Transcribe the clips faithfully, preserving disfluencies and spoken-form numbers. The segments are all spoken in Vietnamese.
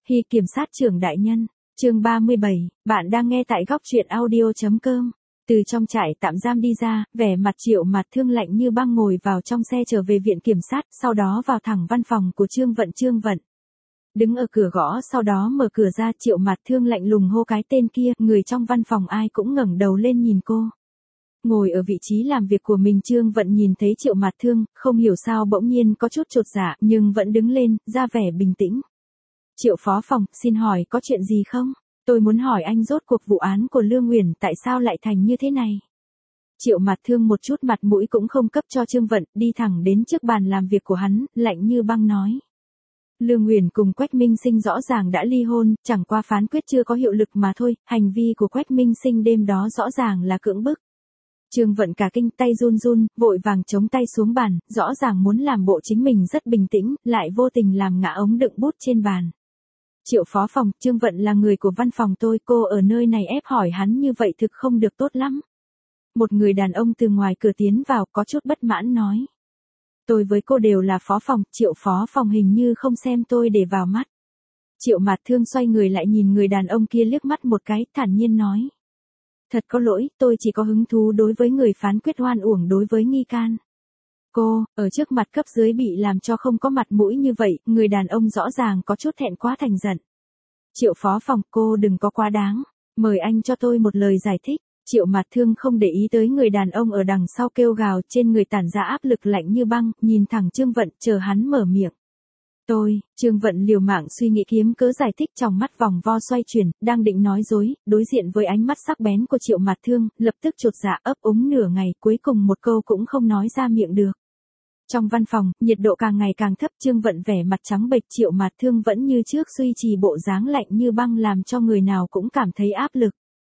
Hy kiểm sát trưởng đại nhân, chương ba mươi bảy, bạn đang nghe tại góc truyện audio.com. Từ trong trại tạm giam đi ra, vẻ mặt Triệu Mạt Thương lạnh như băng ngồi vào trong xe trở về viện kiểm sát, sau đó vào thẳng văn phòng của Trương Vận. Trương Vận đứng ở cửa gõ, sau đó mở cửa ra. Triệu Mạt Thương lạnh lùng hô cái tên kia, người trong văn phòng ai cũng ngẩng đầu lên nhìn cô. Ngồi ở vị trí làm việc của mình, Trương Vận nhìn thấy Triệu Mạt Thương, không hiểu sao bỗng nhiên có chút chột dạ, nhưng vẫn đứng lên, ra vẻ bình tĩnh. Triệu phó phòng, xin hỏi có chuyện gì không? Tôi muốn hỏi anh rốt cuộc vụ án của Lương Uyển tại sao lại thành như thế này? Triệu Mạt Thương một chút mặt mũi cũng không cấp cho Trương Vận, đi thẳng đến trước bàn làm việc của hắn, lạnh như băng nói. Lương Uyển cùng Quách Minh Sinh rõ ràng đã ly hôn, chẳng qua phán quyết chưa có hiệu lực mà thôi, hành vi của Quách Minh Sinh đêm đó rõ ràng là cưỡng bức. Trương Vận cả kinh, tay run run, vội vàng chống tay xuống bàn, rõ ràng muốn làm bộ chính mình rất bình tĩnh, lại vô tình làm ngã ống đựng bút trên bàn. Triệu phó phòng, Trương Vận là người của văn phòng tôi, cô ở nơi này ép hỏi hắn như vậy thực không được tốt lắm. Một người đàn ông từ ngoài cửa tiến vào, có chút bất mãn nói. Tôi với cô đều là phó phòng, Triệu phó phòng hình như không xem tôi để vào mắt. Triệu Mạt Thương xoay người lại nhìn người đàn ông kia liếc mắt một cái, thản nhiên nói. Thật có lỗi, tôi chỉ có hứng thú đối với người phán quyết oan uổng đối với nghi can. Cô, ở trước mặt cấp dưới bị làm cho không có mặt mũi như vậy, người đàn ông rõ ràng có chút thẹn quá thành giận. Triệu phó phòng, cô đừng có quá đáng, mời anh cho tôi một lời giải thích. Triệu Mạt Thương không để ý tới người đàn ông ở đằng sau kêu gào, trên người tản ra áp lực lạnh như băng, nhìn thẳng Trương Vận, chờ hắn mở miệng. Tôi, Trương Vận liều mạng suy nghĩ kiếm cớ giải thích, trong mắt vòng vo xoay chuyển, đang định nói dối, đối diện với ánh mắt sắc bén của Triệu Mạt Thương, lập tức chột dạ ấp úng nửa ngày, cuối cùng một câu cũng không nói ra miệng được. Trong văn phòng, nhiệt độ càng ngày càng thấp, Trương Vận vẻ mặt trắng bệch, Triệu Mạt Thương vẫn như trước duy trì bộ dáng lạnh như băng làm cho người nào cũng cảm thấy áp lực.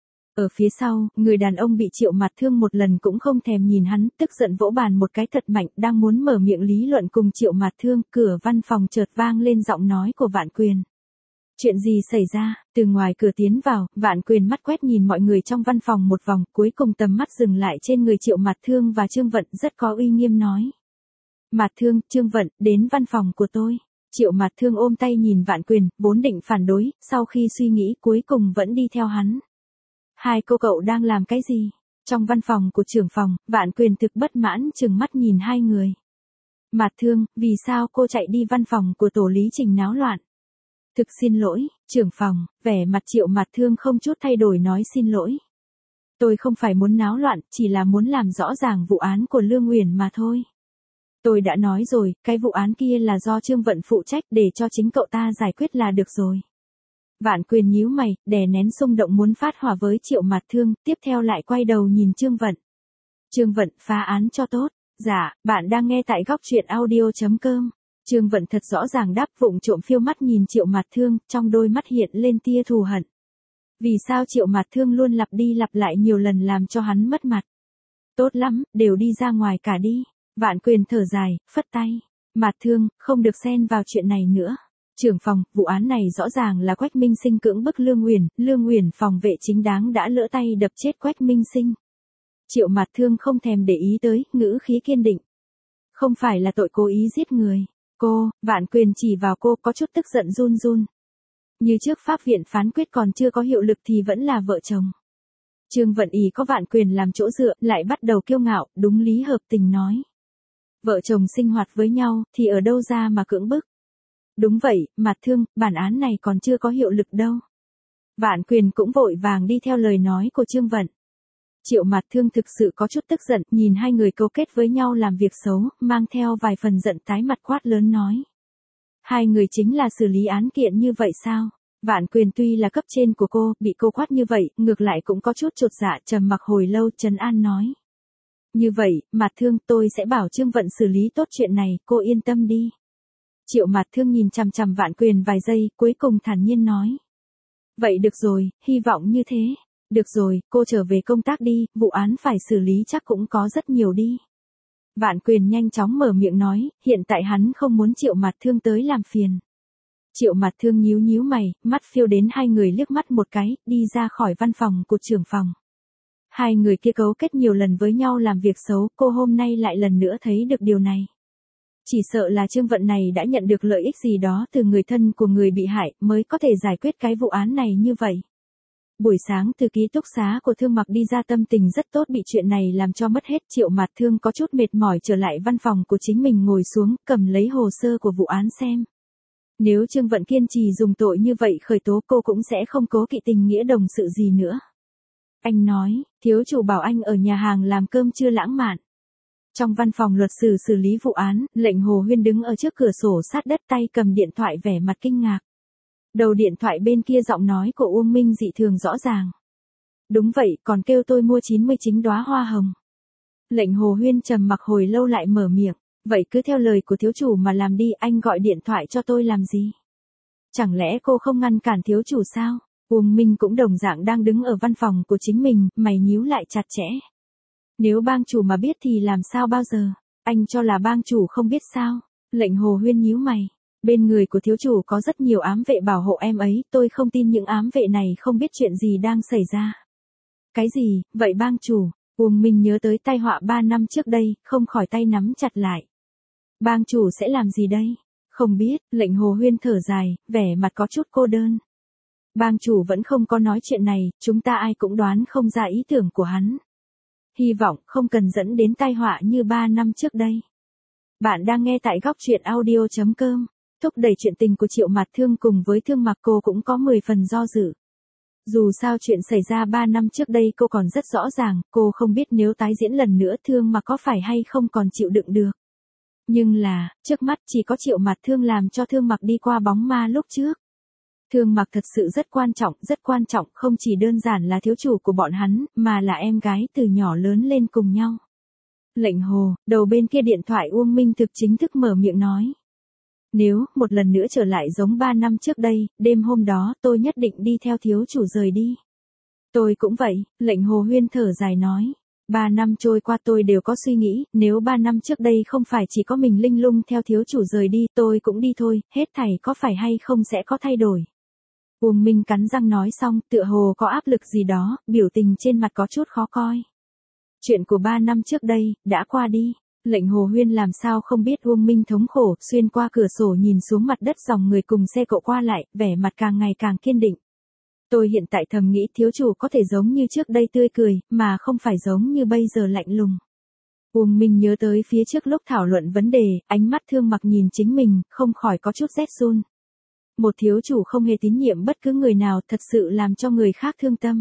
Ở phía sau, người đàn ông bị Triệu Mạt Thương một lần cũng không thèm nhìn hắn, tức giận vỗ bàn một cái thật mạnh, đang muốn mở miệng lý luận cùng Triệu Mạt Thương, cửa văn phòng chợt vang lên giọng nói của Vạn Quyền. Chuyện gì xảy ra? Từ ngoài cửa tiến vào, Vạn Quyền mắt quét nhìn mọi người trong văn phòng một vòng, cuối cùng tầm mắt dừng lại trên người Triệu Mạt Thương và Trương Vận, rất có uy nghiêm nói. Mạt Thương, Trương Vận, đến văn phòng của tôi. Triệu Mạt Thương ôm tay nhìn Vạn Quyền, vốn định phản đối, sau khi suy nghĩ cuối cùng vẫn đi theo hắn. Hai cô cậu đang làm cái gì? Trong văn phòng của trưởng phòng, Vạn Quyền thực bất mãn trừng mắt nhìn hai người. Mạt Thương, vì sao cô chạy đi văn phòng của tổ lý Trình náo loạn? Thực xin lỗi, trưởng phòng, vẻ mặt Triệu Mạt Thương không chút thay đổi nói xin lỗi. Tôi không phải muốn náo loạn, chỉ là muốn làm rõ ràng vụ án của Lương Uyển mà thôi. Tôi đã nói rồi, cái vụ án kia là do Trương Vận phụ trách, để cho chính cậu ta giải quyết là được rồi. Vạn Quyền nhíu mày, đè nén xung động muốn phát hỏa với Triệu Mạt Thương, tiếp theo lại quay đầu nhìn Trương Vận. Trương Vận, phá án cho tốt. Dạ, bạn đang nghe tại góc truyện audio.com. Trương Vận thật rõ ràng đáp, vụng trộm phiêu mắt nhìn Triệu Mạt Thương, trong đôi mắt hiện lên tia thù hận. Vì sao Triệu Mạt Thương luôn lặp đi lặp lại nhiều lần làm cho hắn mất mặt? Tốt lắm, đều đi ra ngoài cả đi. Vạn Quyền thở dài, phất tay. Mạt Thương, không được xen vào chuyện này nữa. Trưởng phòng, vụ án này rõ ràng là Quách Minh Sinh cưỡng bức Lương Uyển, Lương Uyển phòng vệ chính đáng đã lỡ tay đập chết Quách Minh Sinh. Triệu Mạt Thương không thèm để ý tới, ngữ khí kiên định. Không phải là tội cố ý giết người. Cô, Vạn Quyền chỉ vào cô, có chút tức giận run run. Như trước pháp viện phán quyết còn chưa có hiệu lực thì vẫn là vợ chồng. Trương Vận ý có Vạn Quyền làm chỗ dựa, lại bắt đầu kiêu ngạo, đúng lý hợp tình nói. Vợ chồng sinh hoạt với nhau, thì ở đâu ra mà cưỡng bức? Đúng vậy, Mạt Thương, bản án này còn chưa có hiệu lực đâu. Vạn Quyền cũng vội vàng đi theo lời nói của Trương Vận. Triệu Mạt Thương thực sự có chút tức giận, nhìn hai người cấu kết với nhau làm việc xấu, mang theo vài phần giận tái mặt quát lớn nói. Hai người chính là xử lý án kiện như vậy sao? Vạn Quyền tuy là cấp trên của cô, bị cô quát như vậy, ngược lại cũng có chút chột dạ, trầm mặc hồi lâu, trấn an nói. Như vậy, Mạt Thương, tôi sẽ bảo Trương Vận xử lý tốt chuyện này, cô yên tâm đi. Triệu Mạt Thương nhìn chằm chằm Vạn Quyền vài giây, cuối cùng thản nhiên nói. Vậy được rồi, hy vọng như thế. Được rồi, cô trở về công tác đi, vụ án phải xử lý chắc cũng có rất nhiều đi. Vạn Quyền nhanh chóng mở miệng nói, hiện tại hắn không muốn Triệu Mạt Thương tới làm phiền. Triệu Mạt Thương nhíu nhíu mày, mắt phiêu đến hai người liếc mắt một cái, đi ra khỏi văn phòng của trưởng phòng. Hai người kia cấu kết nhiều lần với nhau làm việc xấu, cô hôm nay lại lần nữa thấy được điều này. Chỉ sợ là Trương Vận này đã nhận được lợi ích gì đó từ người thân của người bị hại mới có thể giải quyết cái vụ án này như vậy. Buổi sáng từ ký túc xá của Thương Mặc đi ra tâm tình rất tốt, bị chuyện này làm cho mất hết. Triệu Mạt Thương có chút mệt mỏi trở lại văn phòng của chính mình ngồi xuống, cầm lấy hồ sơ của vụ án xem. Nếu Trương Vận kiên trì dùng tội như vậy khởi tố, cô cũng sẽ không cố kỵ tình nghĩa đồng sự gì nữa. Anh nói, thiếu chủ bảo anh ở nhà hàng làm cơm trưa lãng mạn. Trong văn phòng luật sư xử lý vụ án, Lệnh Hồ Huyên đứng ở trước cửa sổ sát đất, tay cầm điện thoại vẻ mặt kinh ngạc. Đầu điện thoại bên kia giọng nói của Uông Minh dị thường rõ ràng. Đúng vậy, còn kêu tôi mua chín mươi chín đóa hoa hồng. Lệnh Hồ Huyên trầm mặc hồi lâu lại mở miệng. Vậy cứ theo lời của thiếu chủ mà làm đi, anh gọi điện thoại cho tôi làm gì? Chẳng lẽ cô không ngăn cản thiếu chủ sao? Uông Minh cũng đồng dạng đang đứng ở văn phòng của chính mình, mày nhíu lại chặt chẽ. Nếu bang chủ mà biết thì làm sao bao giờ? Anh cho là bang chủ không biết sao? Lệnh Hồ Huyên nhíu mày. Bên người của thiếu chủ có rất nhiều ám vệ bảo hộ em ấy, tôi không tin những ám vệ này không biết chuyện gì đang xảy ra. Cái gì, vậy bang chủ? Uông Minh nhớ tới tai họa ba năm trước đây, không khỏi tay nắm chặt lại. Bang chủ sẽ làm gì đây? Không biết, Lệnh Hồ Huyên thở dài, vẻ mặt có chút cô đơn. Bang chủ vẫn không có nói chuyện này, chúng ta ai cũng đoán không ra ý tưởng của hắn. Hy vọng không cần dẫn đến tai họa như ba năm trước đây. Bạn đang nghe tại góc truyện audio chấm com. Thúc đẩy chuyện tình của Triệu Mạt Thương cùng với Thương Mặc, cô cũng có mười phần do dự. Dù sao chuyện xảy ra ba năm trước đây cô còn rất rõ ràng, cô không biết nếu tái diễn lần nữa Thương Mặc có phải hay không còn chịu đựng được. Nhưng là, trước mắt chỉ có Triệu Mạt Thương làm cho Thương Mặc đi qua bóng ma lúc trước. Thương Mặc thật sự rất quan trọng, rất quan trọng, không chỉ đơn giản là thiếu chủ của bọn hắn, mà là em gái từ nhỏ lớn lên cùng nhau. Lệnh Hồ, đầu bên kia điện thoại Uông Minh thực chính thức mở miệng nói. Nếu, một lần nữa trở lại giống ba năm trước đây, đêm hôm đó tôi nhất định đi theo thiếu chủ rời đi. Tôi cũng vậy, Lệnh Hồ Huyên thở dài nói. Ba năm trôi qua tôi đều có suy nghĩ, nếu ba năm trước đây không phải chỉ có mình linh lung theo thiếu chủ rời đi, tôi cũng đi thôi, hết thảy có phải hay không sẽ có thay đổi. Uông Minh cắn răng nói xong, tựa hồ có áp lực gì đó, biểu tình trên mặt có chút khó coi. Chuyện của ba năm trước đây, đã qua đi. Lệnh Hồ Huyên làm sao không biết Uông Minh thống khổ, xuyên qua cửa sổ nhìn xuống mặt đất dòng người cùng xe cộ qua lại, vẻ mặt càng ngày càng kiên định. Tôi hiện tại thầm nghĩ thiếu chủ có thể giống như trước đây tươi cười, mà không phải giống như bây giờ lạnh lùng. Uông Minh nhớ tới phía trước lúc thảo luận vấn đề, ánh mắt Thương Mặc nhìn chính mình, không khỏi có chút rét run. Một thiếu chủ không hề tín nhiệm bất cứ người nào, thật sự làm cho người khác thương tâm.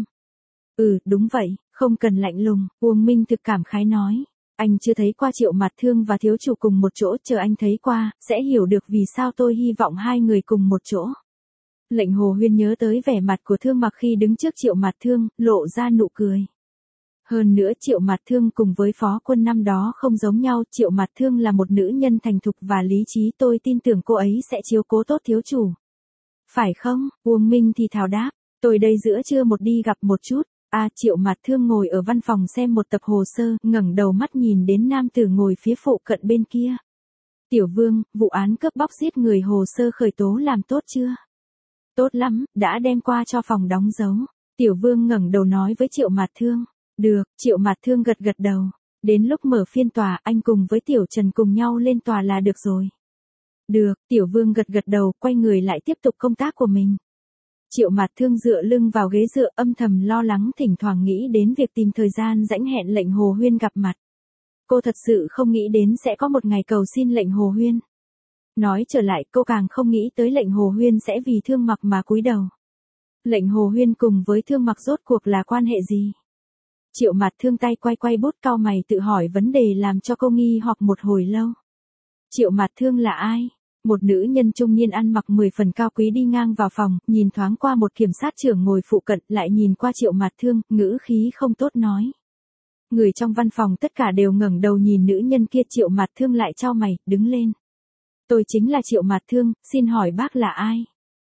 Ừ, đúng vậy, không cần lạnh lùng, Uông Minh thực cảm khái nói. Anh chưa thấy qua Triệu Mạt Thương và thiếu chủ cùng một chỗ, chờ anh thấy qua, sẽ hiểu được vì sao tôi hy vọng hai người cùng một chỗ. Lệnh Hồ Huyên nhớ tới vẻ mặt của Thương Mặc khi đứng trước Triệu Mạt Thương, lộ ra nụ cười. Hơn nữa Triệu Mạt Thương cùng với Phó Quân năm đó không giống nhau, Triệu Mạt Thương là một nữ nhân thành thục và lý trí, tôi tin tưởng cô ấy sẽ chiếu cố tốt thiếu chủ. Phải không? Uông Minh thì thào đáp, tôi đây giữa trưa một đi gặp một chút. A à, Triệu Mạt Thương ngồi ở văn phòng xem một tập hồ sơ, ngẩng đầu mắt nhìn đến nam tử ngồi phía phụ cận bên kia. Tiểu Vương, vụ án cướp bóc giết người hồ sơ khởi tố làm tốt chưa? Tốt lắm, đã đem qua cho phòng đóng dấu. Tiểu Vương ngẩng đầu nói với Triệu Mạt Thương. Được, Triệu Mạt Thương gật gật đầu. Đến lúc mở phiên tòa, anh cùng với Tiểu Trần cùng nhau lên tòa là được rồi. Được, Tiểu Vương gật gật đầu, quay người lại tiếp tục công tác của mình. Triệu Mạt Thương dựa lưng vào ghế dựa, âm thầm lo lắng, thỉnh thoảng nghĩ đến việc tìm thời gian rảnh hẹn Lệnh Hồ Huyên gặp mặt. Cô thật sự không nghĩ đến sẽ có một ngày cầu xin Lệnh Hồ Huyên. Nói trở lại, cô càng không nghĩ tới Lệnh Hồ Huyên sẽ vì Thương Mặc mà cúi đầu. Lệnh Hồ Huyên cùng với Thương Mặc rốt cuộc là quan hệ gì? Triệu Mạt Thương tay quay quay bút, cau mày tự hỏi vấn đề làm cho cô nghi hoặc một hồi lâu. Triệu Mạt Thương là ai? Một nữ nhân trung niên ăn mặc mười phần cao quý đi ngang vào phòng, nhìn thoáng qua một kiểm sát trưởng ngồi phụ cận, lại nhìn qua Triệu Mạt Thương, ngữ khí không tốt nói. Người trong văn phòng tất cả đều ngẩng đầu nhìn nữ nhân kia. Triệu Mạt Thương lại chau mày, đứng lên. Tôi chính là Triệu Mạt Thương, xin hỏi bác là ai?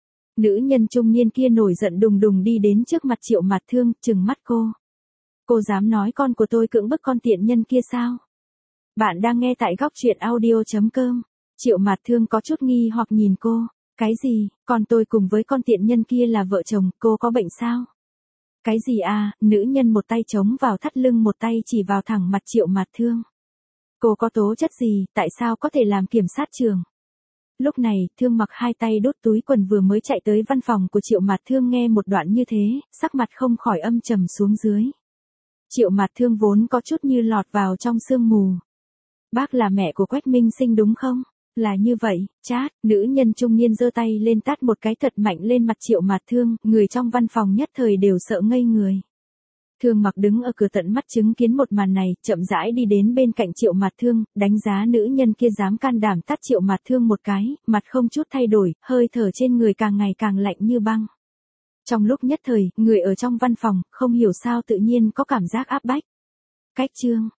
Nữ nhân trung niên kia nổi giận đùng đùng đi đến trước mặt Triệu Mạt Thương, trừng mắt cô. Cô dám nói con của tôi cưỡng bức con tiện nhân kia sao? Bạn đang nghe tại góc truyện audio chấm com. Triệu Mạt Thương có chút nghi hoặc nhìn cô. Cái gì, con tôi cùng với con tiện nhân kia là vợ chồng, cô có bệnh sao? Cái gì à, nữ nhân một tay chống vào thắt lưng một tay chỉ vào thẳng mặt Triệu Mạt Thương. Cô có tố chất gì, tại sao có thể làm kiểm sát trường? Lúc này, Thương Mặc hai tay đút túi quần vừa mới chạy tới văn phòng của Triệu Mạt Thương nghe một đoạn như thế, sắc mặt không khỏi âm trầm xuống dưới. Triệu Mạt Thương vốn có chút như lọt vào trong sương mù. Bác là mẹ của Quách Minh Sinh đúng không? Là như vậy, chát, nữ nhân trung niên giơ tay lên tát một cái thật mạnh lên mặt Triệu Mạt Thương, người trong văn phòng nhất thời đều sợ ngây người. Thương Mặc đứng ở cửa tận mắt chứng kiến một màn này, chậm rãi đi đến bên cạnh Triệu Mạt Thương, đánh giá nữ nhân kia dám can đảm tát Triệu Mạt Thương một cái, mặt không chút thay đổi, hơi thở trên người càng ngày càng lạnh như băng. Trong lúc nhất thời, người ở trong văn phòng, không hiểu sao tự nhiên có cảm giác áp bách. Cách chương,